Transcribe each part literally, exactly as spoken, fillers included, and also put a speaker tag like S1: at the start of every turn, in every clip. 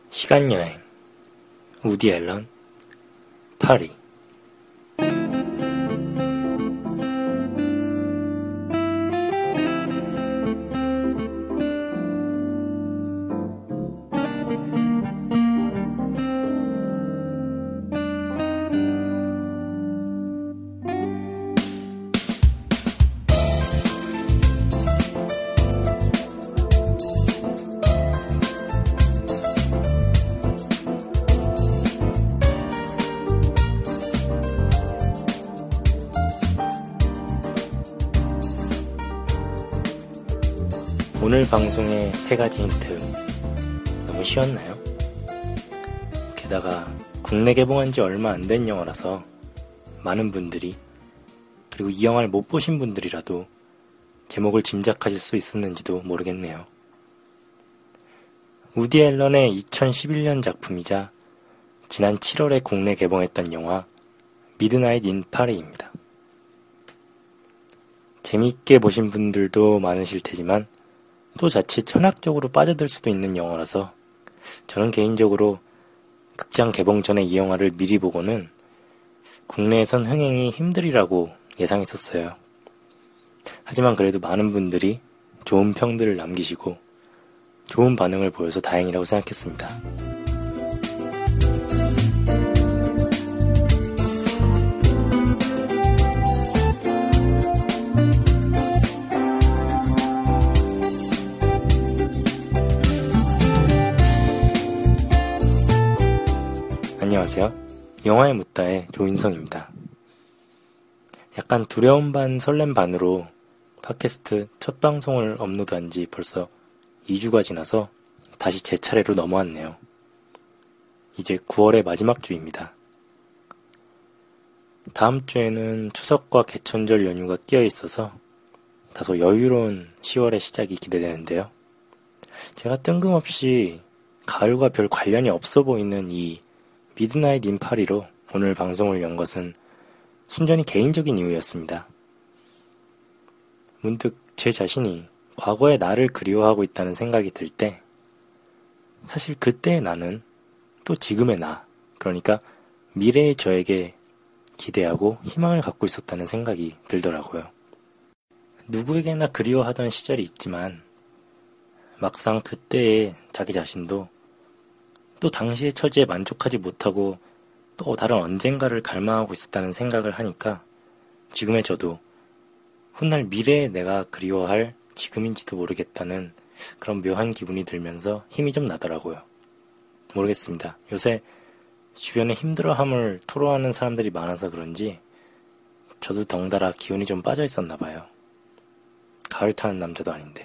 S1: 시간여행, 우디 앨런, 파리. 오늘 방송의 세 가지 힌트 너무 쉬웠나요? 게다가 국내 개봉한 지 얼마 안 된 영화라서 많은 분들이, 그리고 이 영화를 못 보신 분들이라도 제목을 짐작하실 수 있었는지도 모르겠네요. 우디 앨런의 이천십일 년 작품이자 지난 칠월에 국내 개봉했던 영화 미드나잇 인 파리입니다. 재미있게 보신 분들도 많으실 테지만 또 자칫 현학적으로 빠져들 수도 있는 영화라서 저는 개인적으로 극장 개봉 전에 이 영화를 미리 보고는 국내에선 흥행이 힘들이라고 예상했었어요. 하지만 그래도 많은 분들이 좋은 평들을 남기시고 좋은 반응을 보여서 다행이라고 생각했습니다. 안녕하세요. 영화의 묻다의 조인성입니다. 약간 두려움 반 설렘 반으로 팟캐스트 첫 방송을 업로드한 지 벌써 이 주가 지나서 다시 제 차례로 넘어왔네요. 이제 구월의 마지막 주입니다. 다음 주에는 추석과 개천절 연휴가 끼어 있어서 다소 여유로운 시월의 시작이 기대되는데요. 제가 뜬금없이 가을과 별 관련이 없어 보이는 이 미드나잇 인 파리로 오늘 방송을 연 것은 순전히 개인적인 이유였습니다. 문득 제 자신이 과거의 나를 그리워하고 있다는 생각이 들 때 사실 그때의 나는 또 지금의 나, 그러니까 미래의 저에게 기대하고 희망을 갖고 있었다는 생각이 들더라고요. 누구에게나 그리워하던 시절이 있지만 막상 그때의 자기 자신도 또 당시의 처지에 만족하지 못하고 또 다른 언젠가를 갈망하고 있었다는 생각을 하니까 지금의 저도 훗날 미래에 내가 그리워할 지금인지도 모르겠다는 그런 묘한 기분이 들면서 힘이 좀 나더라고요. 모르겠습니다. 요새 주변에 힘들어함을 토로하는 사람들이 많아서 그런지 저도 덩달아 기운이 좀 빠져 있었나 봐요. 가을 타는 남자도 아닌데.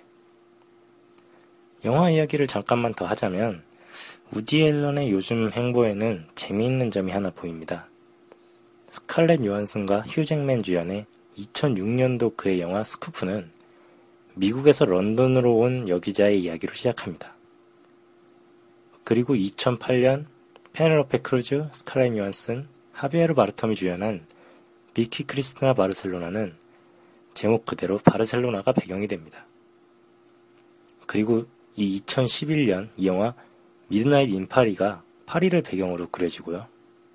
S1: 영화 이야기를 잠깐만 더 하자면 우디 앨런의 요즘 행보에는 재미있는 점이 하나 보입니다. 스칼렛 요한슨과 휴 잭맨 주연의 이천육 년도 그의 영화 스쿠프는 미국에서 런던으로 온 여기자의 이야기로 시작합니다. 그리고 이천팔 년 페넬로페 크루즈, 스칼렛 요한슨, 하비에르 바르텀이 주연한 비키 크리스티나 바르셀로나는 제목 그대로 바르셀로나가 배경이 됩니다. 그리고 이 이천십일 년 이 영화 미드나잇 인 파리가 파리를 배경으로 그려지고요.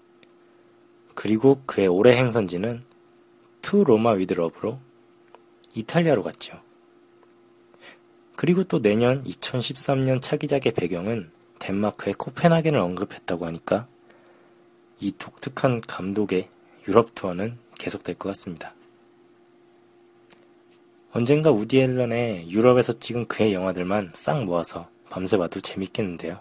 S1: 그리고 그의 올해 행선지는 투 로마 위드 러브로 이탈리아로 갔죠. 그리고 또 내년 이천십삼 년 차기작의 배경은 덴마크의 코펜하겐을 언급했다고 하니까 이 독특한 감독의 유럽 투어는 계속될 것 같습니다. 언젠가 우디 앨런의 유럽에서 찍은 그의 영화들만 싹 모아서 밤새 봐도 재밌겠는데요.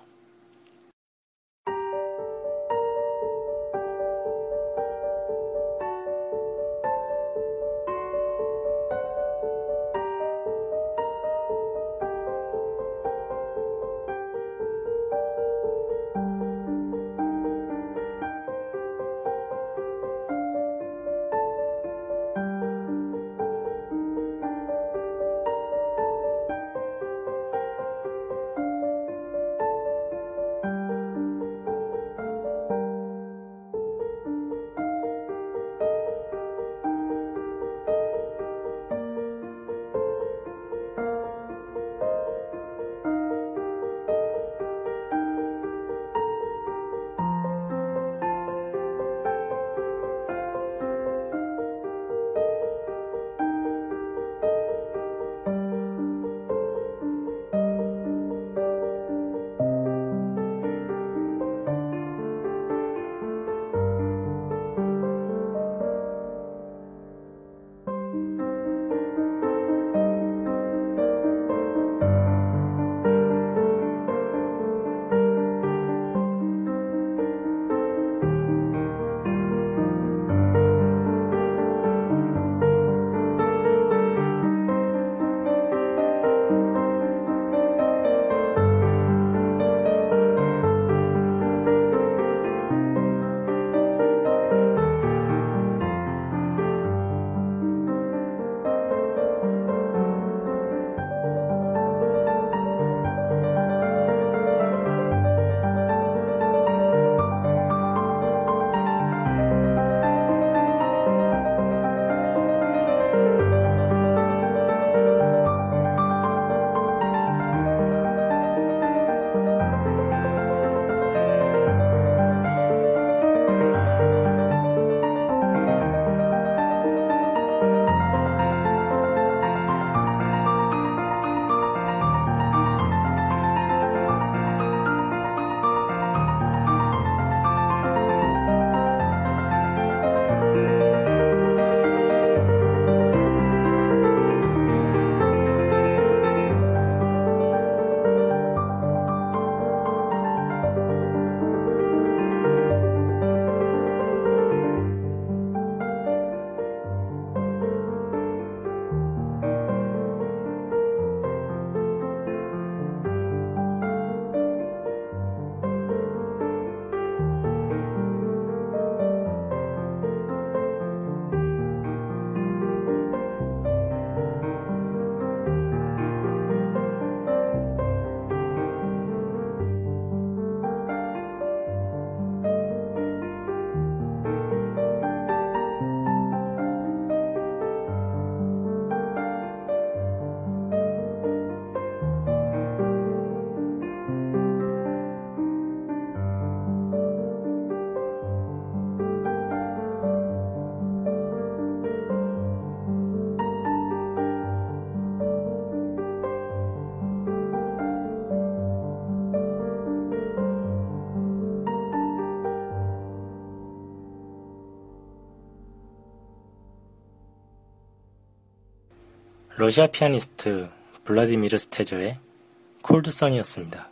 S1: 러시아 피아니스트 블라디미르 스테저의 콜드선이었습니다.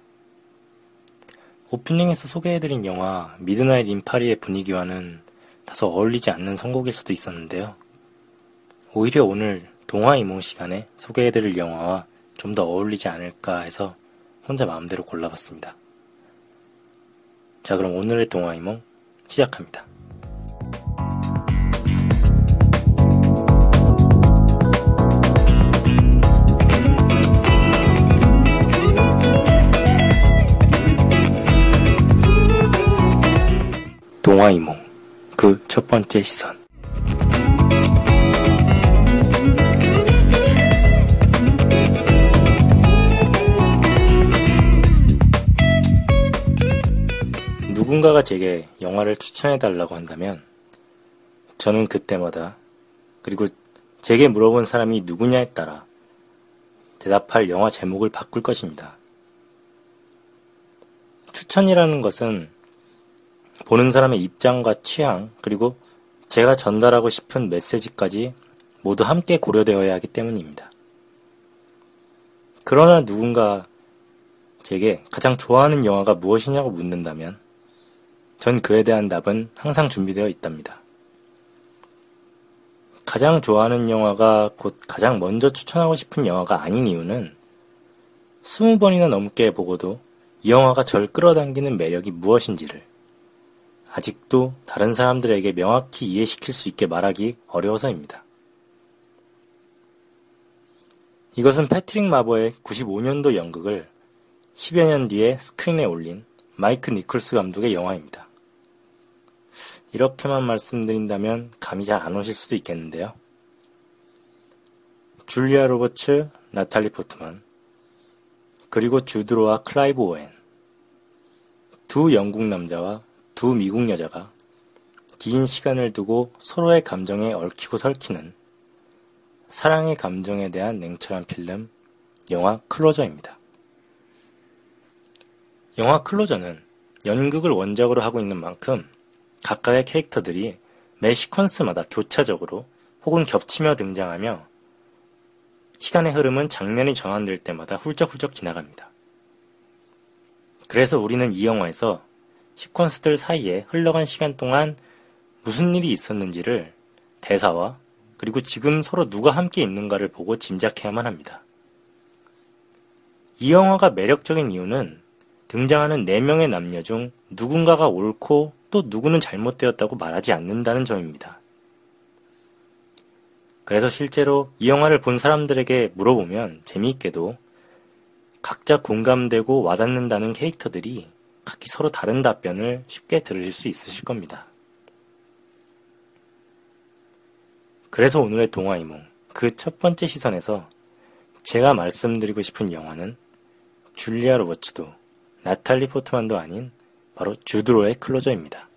S1: 오프닝에서 소개해드린 영화 미드나잇 인 파리의 분위기와는 다소 어울리지 않는 선곡일 수도 있었는데요. 오히려 오늘 동화이몽 시간에 소개해드릴 영화와 좀 더 어울리지 않을까 해서 혼자 마음대로 골라봤습니다. 자, 그럼 오늘의 동화이몽 시작합니다. 동화이몽 그 첫 번째 시선. 누군가가 제게 영화를 추천해달라고 한다면 저는 그때마다, 그리고 제게 물어본 사람이 누구냐에 따라 대답할 영화 제목을 바꿀 것입니다. 추천이라는 것은 보는 사람의 입장과 취향, 그리고 제가 전달하고 싶은 메시지까지 모두 함께 고려되어야 하기 때문입니다. 그러나 누군가 제게 가장 좋아하는 영화가 무엇이냐고 묻는다면 전 그에 대한 답은 항상 준비되어 있답니다. 가장 좋아하는 영화가 곧 가장 먼저 추천하고 싶은 영화가 아닌 이유는 스무 번이나 넘게 보고도 이 영화가 절 끌어당기는 매력이 무엇인지를 아직도 다른 사람들에게 명확히 이해시킬 수 있게 말하기 어려워서입니다. 이것은 패트릭 마버의 구십오 년도 연극을 십여 년 뒤에 스크린에 올린 마이크 니콜스 감독의 영화입니다. 이렇게만 말씀드린다면 감이 잘 안 오실 수도 있겠는데요. 줄리아 로버츠, 나탈리 포트만, 그리고 주드로와 클라이브 오웬, 두 영국 남자와 두 미국 여자가 긴 시간을 두고 서로의 감정에 얽히고 설키는 사랑의 감정에 대한 냉철한 필름, 영화 클로저입니다. 영화 클로저는 연극을 원작으로 하고 있는 만큼 각각의 캐릭터들이 매 시퀀스마다 교차적으로 혹은 겹치며 등장하며 시간의 흐름은 장면이 전환될 때마다 훌쩍훌쩍 지나갑니다. 그래서 우리는 이 영화에서 시퀀스들 사이에 흘러간 시간 동안 무슨 일이 있었는지를 대사와 그리고 지금 서로 누가 함께 있는가를 보고 짐작해야만 합니다. 이 영화가 매력적인 이유는 등장하는 네 명의 남녀 중 누군가가 옳고 또 누구는 잘못되었다고 말하지 않는다는 점입니다. 그래서 실제로 이 영화를 본 사람들에게 물어보면 재미있게도 각자 공감되고 와닿는다는 캐릭터들이 각기 서로 다른 답변을 쉽게 들으실 수 있으실 겁니다. 그래서 오늘의 동화이몽 그 첫 번째 시선에서 제가 말씀드리고 싶은 영화는 줄리아 로버츠도 나탈리 포트만도 아닌 바로 주드로의 클로저입니다.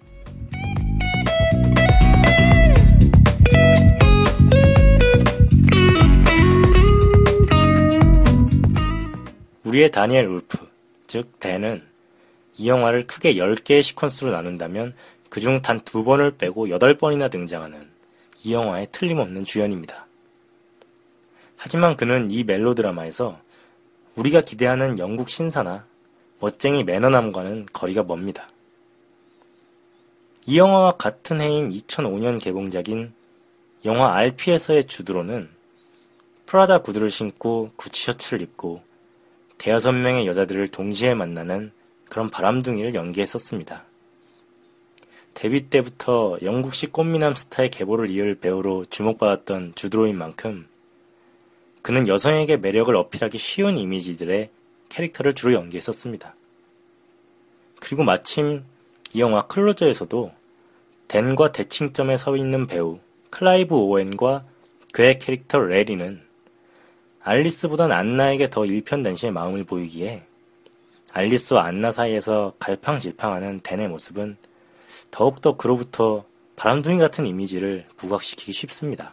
S1: 우리의 다니엘 울프, 즉 댄은 이 영화를 크게 열 개의 시퀀스로 나눈다면 그중 단 두 번을 빼고 여덟 번이나 등장하는 이 영화의 틀림없는 주연입니다. 하지만 그는 이 멜로드라마에서 우리가 기대하는 영국 신사나 멋쟁이 매너남과는 거리가 멉니다. 이 영화와 같은 해인 이천오 년 개봉작인 영화 알피에서의 주드로는 프라다 구두를 신고 구찌 셔츠를 입고 대여섯 명의 여자들을 동시에 만나는 그런 바람둥이를 연기했었습니다. 데뷔 때부터 영국식 꽃미남 스타의 계보를 이을 배우로 주목받았던 주드로인 만큼 그는 여성에게 매력을 어필하기 쉬운 이미지들의 캐릭터를 주로 연기했었습니다. 그리고 마침 이 영화 클로저에서도 댄과 대칭점에 서 있는 배우 클라이브 오웬과 그의 캐릭터 레리는 알리스보단 안나에게 더 일편단심의 마음을 보이기에 알리스와 안나 사이에서 갈팡질팡하는 댄의 모습은 더욱더 그로부터 바람둥이 같은 이미지를 부각시키기 쉽습니다.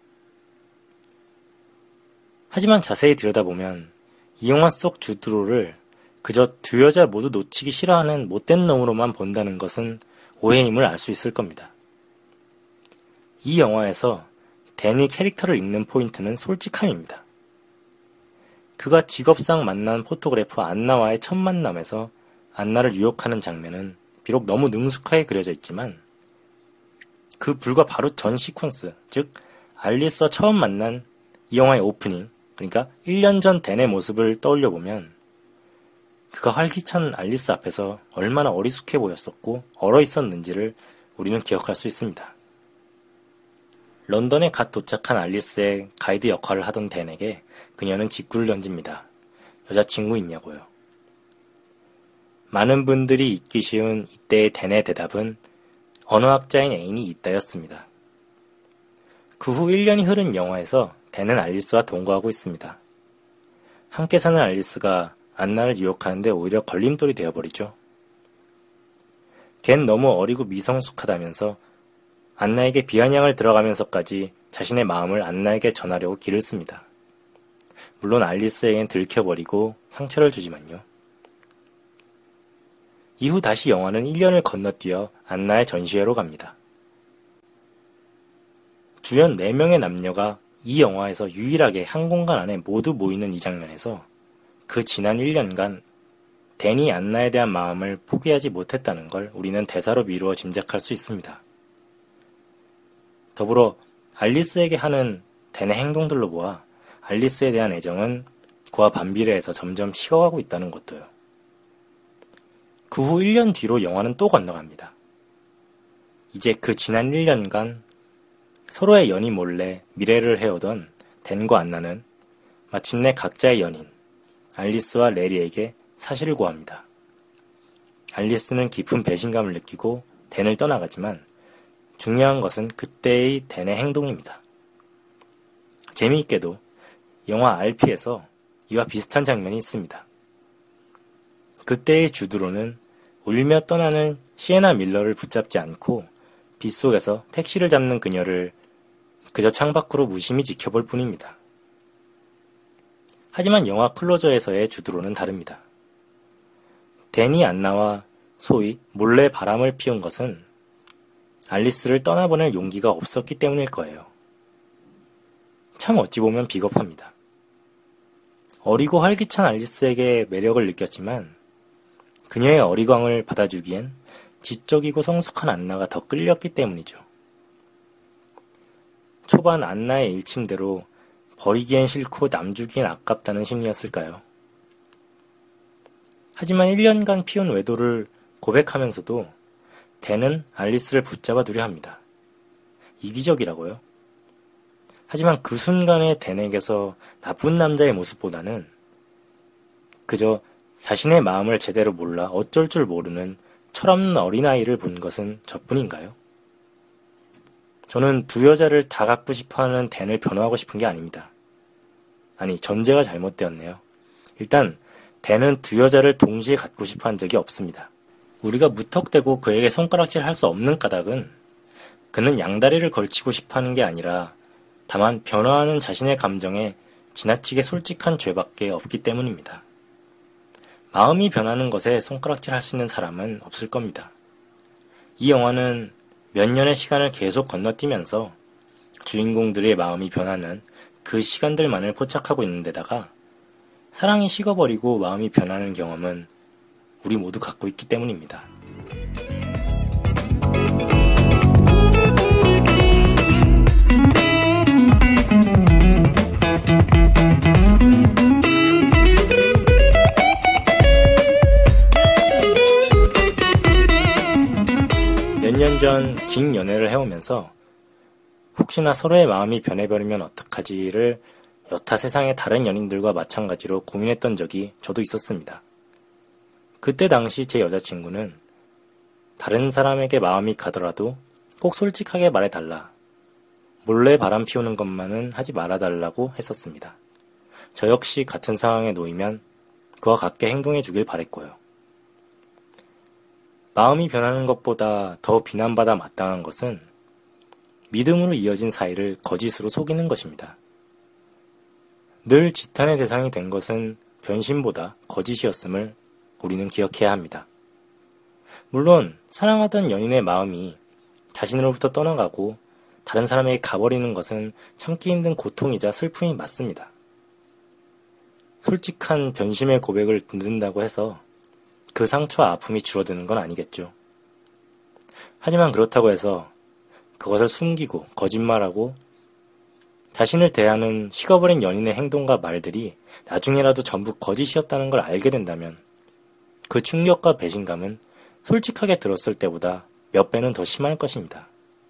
S1: 하지만 자세히 들여다보면 이 영화 속 주드로를 그저 두 여자 모두 놓치기 싫어하는 못된 놈으로만 본다는 것은 오해임을 알 수 있을 겁니다. 이 영화에서 댄이 캐릭터를 읽는 포인트는 솔직함입니다. 그가 직업상 만난 포토그래퍼 안나와의 첫 만남에서 안나를 유혹하는 장면은 비록 너무 능숙하게 그려져 있지만 그 불과 바로 전 시퀀스, 즉 알리스와 처음 만난 이 영화의 오프닝, 그러니까 일 년 전 댄의 모습을 떠올려보면 그가 활기찬 알리스 앞에서 얼마나 어리숙해 보였었고 얼어 있었는지를 우리는 기억할 수 있습니다. 런던에 갓 도착한 알리스의 가이드 역할을 하던 댄에게 그녀는 직구를 던집니다. 여자친구 있냐고요. 많은 분들이 잊기 쉬운 이때의 댄의 대답은 언어학자인 애인이 있다였습니다. 그 후 일 년이 흐른 영화에서 댄은 알리스와 동거하고 있습니다. 함께 사는 알리스가 안나를 유혹하는데 오히려 걸림돌이 되어버리죠. 걘 너무 어리고 미성숙하다면서 안나에게 비아냥을 들어가면서까지 자신의 마음을 안나에게 전하려고 기를 씁니다. 물론 알리스에겐 들켜버리고 상처를 주지만요. 이후 다시 영화는 일 년을 건너뛰어 안나의 전시회로 갑니다. 주연 네 명의 남녀가 이 영화에서 유일하게 한 공간 안에 모두 모이는 이 장면에서 그 지난 일 년간 댄이 안나에 대한 마음을 포기하지 못했다는 걸 우리는 대사로 미루어 짐작할 수 있습니다. 더불어 알리스에게 하는 댄의 행동들로 보아 알리스에 대한 애정은 그와 반비례해서 점점 식어가고 있다는 것도요. 그 후 일 년 뒤로 영화는 또 건너갑니다. 이제 그 지난 일 년간 서로의 연인 몰래 미래를 해오던 댄과 안나는 마침내 각자의 연인 알리스와 레리에게 사실을 고합니다. 알리스는 깊은 배신감을 느끼고 댄을 떠나가지만 중요한 것은 그때의 댄의 행동입니다. 재미있게도 영화 알피에서 이와 비슷한 장면이 있습니다. 그때의 주드로는 울며 떠나는 시에나 밀러를 붙잡지 않고 빗속에서 택시를 잡는 그녀를 그저 창밖으로 무심히 지켜볼 뿐입니다. 하지만 영화 클로저에서의 주드로는 다릅니다. 댄이 안나와 소위 몰래 바람을 피운 것은 알리스를 떠나보낼 용기가 없었기 때문일 거예요. 참 어찌 보면 비겁합니다. 어리고 활기찬 알리스에게 매력을 느꼈지만 그녀의 어리광을 받아주기엔 지적이고 성숙한 안나가 더 끌렸기 때문이죠. 초반 안나의 일침대로 버리기엔 싫고 남주기엔 아깝다는 심리였을까요? 하지만 일 년간 피운 외도를 고백하면서도 댄은 알리스를 붙잡아 두려 합니다. 이기적이라고요? 하지만 그 순간의 댄에게서 나쁜 남자의 모습보다는 그저 자신의 마음을 제대로 몰라 어쩔 줄 모르는 철없는 어린아이를 본 것은 저뿐인가요? 저는 두 여자를 다 갖고 싶어하는 댄을 변호하고 싶은 게 아닙니다. 아니, 전제가 잘못되었네요. 일단 댄은 두 여자를 동시에 갖고 싶어 한 적이 없습니다. 우리가 무턱대고 그에게 손가락질 할 수 없는 까닭은 그는 양다리를 걸치고 싶어 하는 게 아니라 다만 변화하는 자신의 감정에 지나치게 솔직한 죄밖에 없기 때문입니다. 마음이 변하는 것에 손가락질 할 수 있는 사람은 없을 겁니다. 이 영화는 몇 년의 시간을 계속 건너뛰면서 주인공들의 마음이 변하는 그 시간들만을 포착하고 있는 데다가 사랑이 식어버리고 마음이 변하는 경험은 우리 모두 갖고 있기 때문입니다. 몇 년 전 긴 연애를 해오면서 혹시나 서로의 마음이 변해버리면 어떡하지를 여타 세상의 다른 연인들과 마찬가지로 고민했던 적이 저도 있었습니다. 그때 당시 제 여자친구는 다른 사람에게 마음이 가더라도 꼭 솔직하게 말해달라. 몰래 바람 피우는 것만은 하지 말아달라고 했었습니다. 저 역시 같은 상황에 놓이면 그와 같게 행동해 주길 바랬고요. 마음이 변하는 것보다 더 비난받아 마땅한 것은 믿음으로 이어진 사이를 거짓으로 속이는 것입니다. 늘 지탄의 대상이 된 것은 변심보다 거짓이었음을 우리는 기억해야 합니다. 물론 사랑하던 연인의 마음이 자신으로부터 떠나가고 다른 사람에게 가버리는 것은 참기 힘든 고통이자 슬픔이 맞습니다. 솔직한 변심의 고백을 듣는다고 해서 그 상처와 아픔이 줄어드는 건 아니겠죠. 하지만 그렇다고 해서 그것을 숨기고 거짓말하고 자신을 대하는 식어버린 연인의 행동과 말들이 나중에라도 전부 거짓이었다는 걸 알게 된다면 그 충격과 배신감은 솔직하게 들었을 때보다 몇 배는 더 심할 것입니다.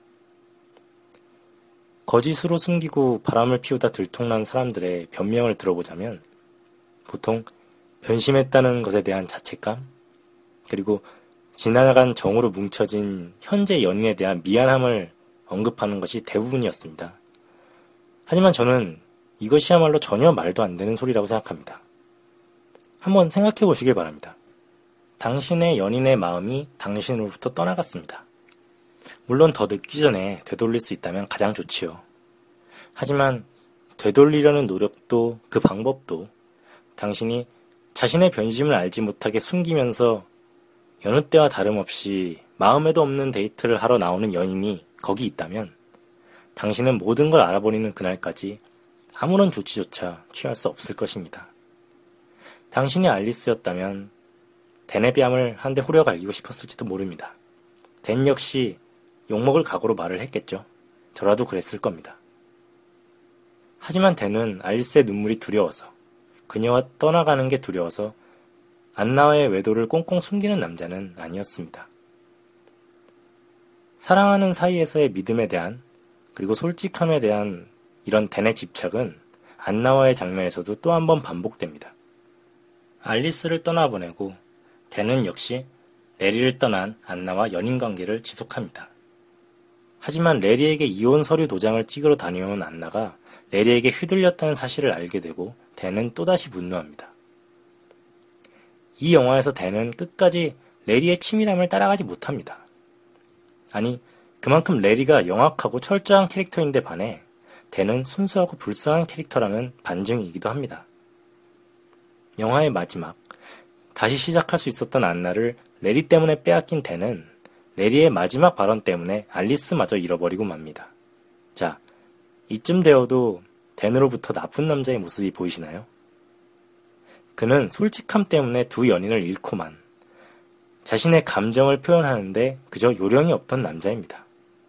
S1: 거짓으로 숨기고 바람을 피우다 들통난 사람들의 변명을 들어보자면 보통 변심했다는 것에 대한 자책감, 그리고 지나간 정으로 뭉쳐진 현재 연인에 대한 미안함을 언급하는 것이 대부분이었습니다. 하지만 저는 이것이야말로 전혀 말도 안 되는 소리라고 생각합니다. 한번 생각해 보시길 바랍니다. 당신의 연인의 마음이 당신으로부터 떠나갔습니다. 물론 더 늦기 전에 되돌릴 수 있다면 가장 좋지요. 하지만 되돌리려는 노력도 그 방법도 당신이 자신의 변심을 알지 못하게 숨기면서 여느 때와 다름없이 마음에도 없는 데이트를 하러 나오는 연인이 거기 있다면 당신은 모든 걸 알아버리는 그날까지 아무런 조치조차 취할 수 없을 것입니다. 당신이 알리스였다면 댄의 뺨을 한 대 후려 갈기고 싶었을지도 모릅니다. 댄 역시 욕먹을 각오로 말을 했겠죠. 저라도 그랬을 겁니다. 하지만 댄은 알리스의 눈물이 두려워서, 그녀와 떠나가는 게 두려워서 안나와의 외도를 꽁꽁 숨기는 남자는 아니었습니다. 사랑하는 사이에서의 믿음에 대한, 그리고 솔직함에 대한 이런 댄의 집착은 안나와의 장면에서도 또 한 번 반복됩니다. 알리스를 떠나보내고 댄은 역시 레리를 떠난 안나와 연인관계를 지속합니다. 하지만 레리에게 이혼 서류 도장을 찍으러 다녀온 안나가 레리에게 휘둘렸다는 사실을 알게 되고 댄은 또다시 분노합니다. 이 영화에서 댄은 끝까지 레리의 치밀함을 따라가지 못합니다. 아니, 그만큼 레리가 영악하고 철저한 캐릭터인데 반해 댄은 순수하고 불쌍한 캐릭터라는 반증이기도 합니다. 영화의 마지막, 다시 시작할 수 있었던 안나를 레리 때문에 빼앗긴 댄은 레리의 마지막 발언 때문에 알리스마저 잃어버리고 맙니다. 자, 이쯤 되어도 댄으로부터 나쁜 남자의 모습이 보이시나요? 그는 솔직함 때문에 두 연인을 잃고만 자신의 감정을 표현하는데 그저 요령이 없던 남자입니다.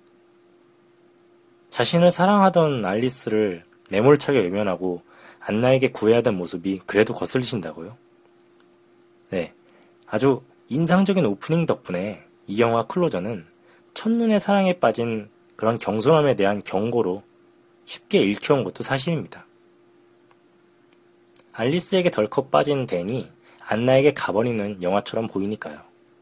S1: 자신을 사랑하던 알리스를 매몰차게 외면하고 안나에게 구애하던 모습이 그래도 거슬리신다고요? 네, 아주 인상적인 오프닝 덕분에 이 영화 클로저는 첫눈에 사랑에 빠진 그런 경솔함에 대한 경고로 쉽게 읽혀온 것도 사실입니다. 알리스에게 덜컥 빠진 댄이 안나에게 가버리는 영화처럼 보이니까요.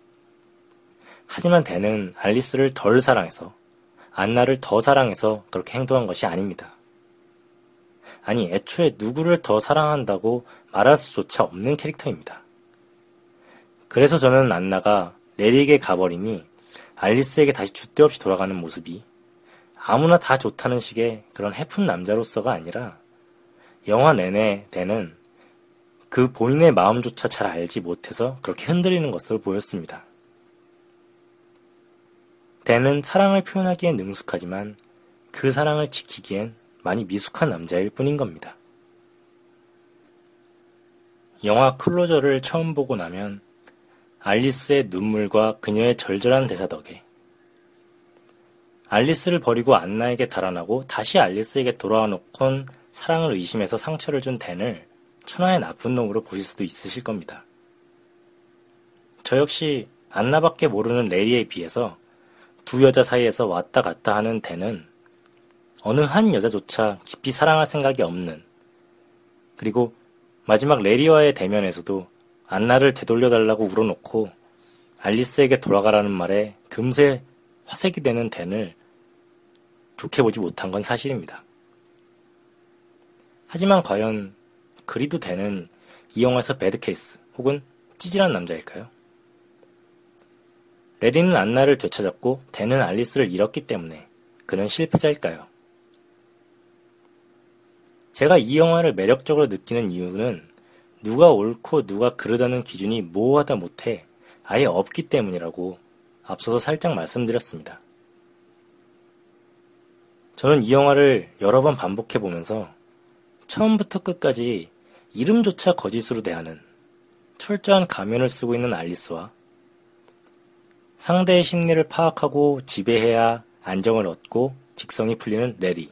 S1: 하지만 댄은 알리스를 덜 사랑해서, 안나를 더 사랑해서 그렇게 행동한 것이 아닙니다. 아니, 애초에 누구를 더 사랑한다고 말할 수조차 없는 캐릭터입니다. 그래서 저는 안나가 레리에게 가버리니 알리스에게 다시 줏대 없이 돌아가는 모습이 아무나 다 좋다는 식의 그런 해픈 남자로서가 아니라 영화 내내 댄은 그 본인의 마음조차 잘 알지 못해서 그렇게 흔들리는 것으로 보였습니다. 댄은 사랑을 표현하기엔 능숙하지만 그 사랑을 지키기엔 많이 미숙한 남자일 뿐인 겁니다. 영화 클로저를 처음 보고 나면 알리스의 눈물과 그녀의 절절한 대사 덕에 알리스를 버리고 안나에게 달아나고 다시 알리스에게 돌아와 놓곤 사랑을 의심해서 상처를 준 댄을 천하의 나쁜 놈으로 보실 수도 있으실 겁니다. 저 역시 안나밖에 모르는 레리에 비해서 두 여자 사이에서 왔다 갔다 하는 댄은 어느 한 여자조차 깊이 사랑할 생각이 없는, 그리고 마지막 레리와의 대면에서도 안나를 되돌려달라고 울어놓고 알리스에게 돌아가라는 말에 금세 화색이 되는 댄을 좋게 보지 못한 건 사실입니다. 하지만 과연 그리도 댄은 이 영화에서 배드케이스 혹은 찌질한 남자일까요? 레리는 안나를 되찾았고 댄은 알리스를 잃었기 때문에 그는 실패자일까요? 제가 이 영화를 매력적으로 느끼는 이유는 누가 옳고 누가 그르다는 기준이 모호하다 못해 아예 없기 때문이라고 앞서서 살짝 말씀드렸습니다. 저는 이 영화를 여러 번 반복해보면서 처음부터 끝까지 이름조차 거짓으로 대하는 철저한 가면을 쓰고 있는 알리스와 상대의 심리를 파악하고 지배해야 안정을 얻고 직성이 풀리는 레리,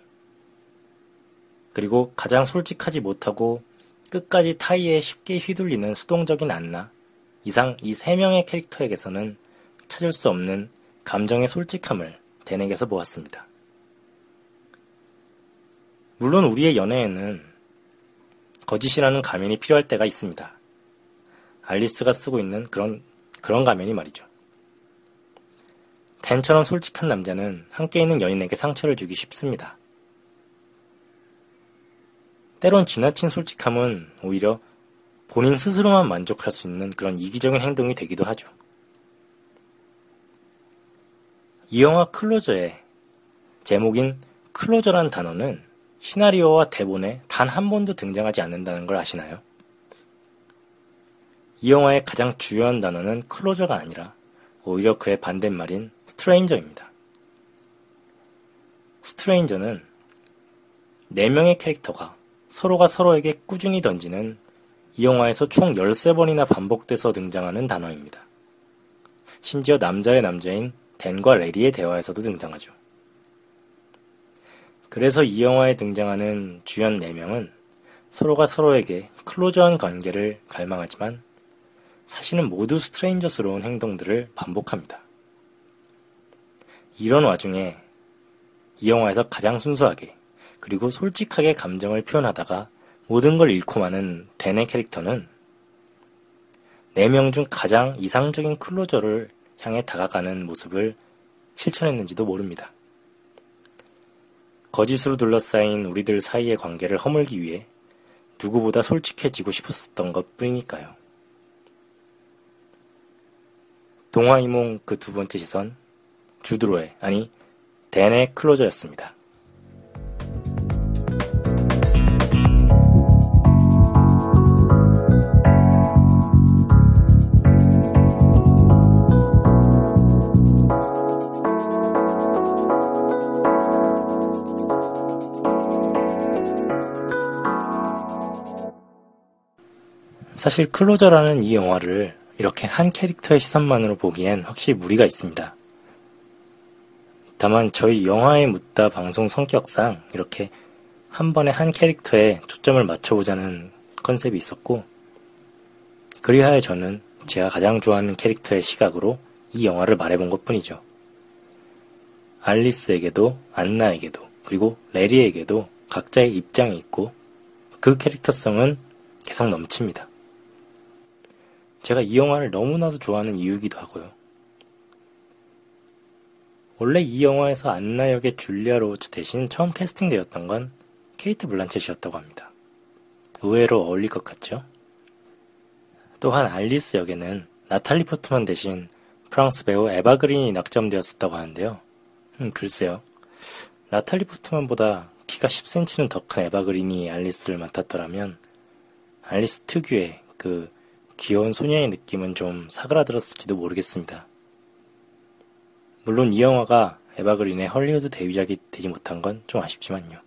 S1: 그리고 가장 솔직하지 못하고 끝까지 타이에 쉽게 휘둘리는 수동적인 안나, 이상 이 세 명의 캐릭터에게서는 찾을 수 없는 감정의 솔직함을 대내게서 보았습니다. 물론 우리의 연애에는 거짓이라는 가면이 필요할 때가 있습니다. 알리스가 쓰고 있는 그런, 그런 가면이 말이죠. 댄처럼 솔직한 남자는 함께 있는 연인에게 상처를 주기 쉽습니다. 때론 지나친 솔직함은 오히려 본인 스스로만 만족할 수 있는 그런 이기적인 행동이 되기도 하죠. 이 영화 클로저의 제목인 클로저란 단어는 시나리오와 대본에 단 한 번도 등장하지 않는다는 걸 아시나요? 이 영화의 가장 주요한 단어는 클로저가 아니라 오히려 그의 반대말인 스트레인저입니다. 스트레인저는 네 명의 캐릭터가 서로가 서로에게 꾸준히 던지는 이 영화에서 총 열세 번이나 반복돼서 등장하는 단어입니다. 심지어 남자의 남자인 댄과 레리의 대화에서도 등장하죠. 그래서 이 영화에 등장하는 주연 네 명은 서로가 서로에게 클로저한 관계를 갈망하지만 사실은 모두 스트레인저스러운 행동들을 반복합니다. 이런 와중에 이 영화에서 가장 순수하게 그리고 솔직하게 감정을 표현하다가 모든 걸 잃고 마는 댄의 캐릭터는 네 명 중 가장 이상적인 클로저를 향해 다가가는 모습을 실천했는지도 모릅니다. 거짓으로 둘러싸인 우리들 사이의 관계를 허물기 위해 누구보다 솔직해지고 싶었던 것 뿐이니까요. 동화이몽 그 두 번째 시선, 주드로의, 아니 댄의 클로저였습니다. 사실 클로저라는 이 영화를 이렇게 한 캐릭터의 시선만으로 보기엔 확실히 무리가 있습니다. 다만 저희 영화에 묻다 방송 성격상 이렇게 한 번에 한 캐릭터에 초점을 맞춰보자는 컨셉이 있었고, 그리하여 저는 제가 가장 좋아하는 캐릭터의 시각으로 이 영화를 말해본 것 뿐이죠. 알리스에게도 안나에게도 그리고 레리에게도 각자의 입장이 있고 그 캐릭터성은 계속 넘칩니다. 제가 이 영화를 너무나도 좋아하는 이유이기도 하고요. 원래 이 영화에서 안나 역의 줄리아 로버츠 대신 처음 캐스팅되었던 건 케이트 블란쳇이었다고 합니다. 의외로 어울릴 것 같죠? 또한 알리스 역에는 나탈리 포트만 대신 프랑스 배우 에바 그린이 낙점되었었다고 하는데요. 음, 글쎄요. 나탈리 포트만보다 키가 십 센티미터는 더 큰 에바 그린이 알리스를 맡았더라면 알리스 특유의 그 귀여운 소녀의 느낌은 좀 사그라들었을지도 모르겠습니다. 물론 이 영화가 에바 그린의 헐리우드 데뷔작이 되지 못한 건 좀 아쉽지만요.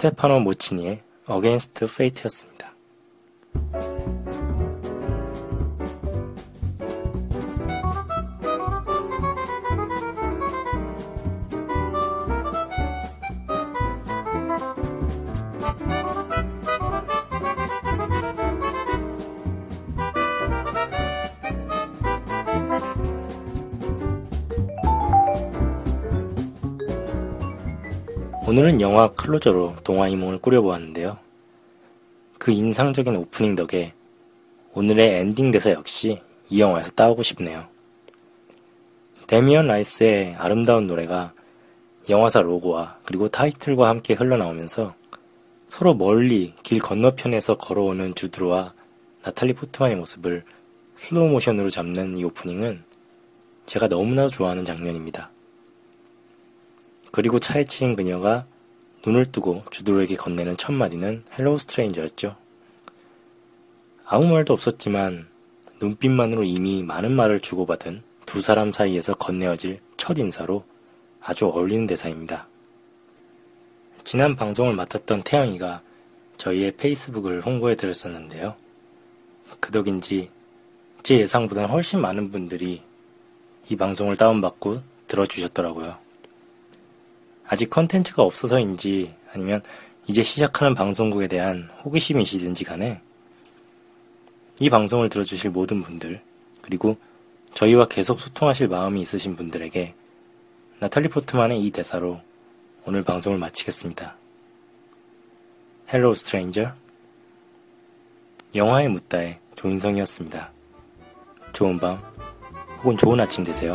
S1: 스테파노 모치니의 Against Fate였습니다. 오늘은 영화 클로저로 동화이몽을 꾸려보았는데요. 그 인상적인 오프닝 덕에 오늘의 엔딩 대사 역시 이 영화에서 따오고 싶네요. 데미언 라이스의 아름다운 노래가 영화사 로고와 그리고 타이틀과 함께 흘러나오면서 서로 멀리 길 건너편에서 걸어오는 주드로와 나탈리 포트만의 모습을 슬로우 모션으로 잡는 이 오프닝은 제가 너무나 좋아하는 장면입니다. 그리고 차에 치인 그녀가 눈을 뜨고 주드로에게 건네는 첫 마디는 헬로우 스트레인저였죠. 아무 말도 없었지만 눈빛만으로 이미 많은 말을 주고받은 두 사람 사이에서 건네어질 첫 인사로 아주 어울리는 대사입니다. 지난 방송을 맡았던 태양이가 저희의 페이스북을 홍보해 드렸었는데요. 그 덕인지 제 예상보다는 훨씬 많은 분들이 이 방송을 다운받고 들어주셨더라고요. 아직 컨텐츠가 없어서인지 아니면 이제 시작하는 방송국에 대한 호기심이시든지 간에 이 방송을 들어주실 모든 분들, 그리고 저희와 계속 소통하실 마음이 있으신 분들에게 나탈리 포트만의 이 대사로 오늘 방송을 마치겠습니다. Hello Stranger. 영화의 묻다의 조인성이었습니다. 좋은 밤 혹은 좋은 아침 되세요.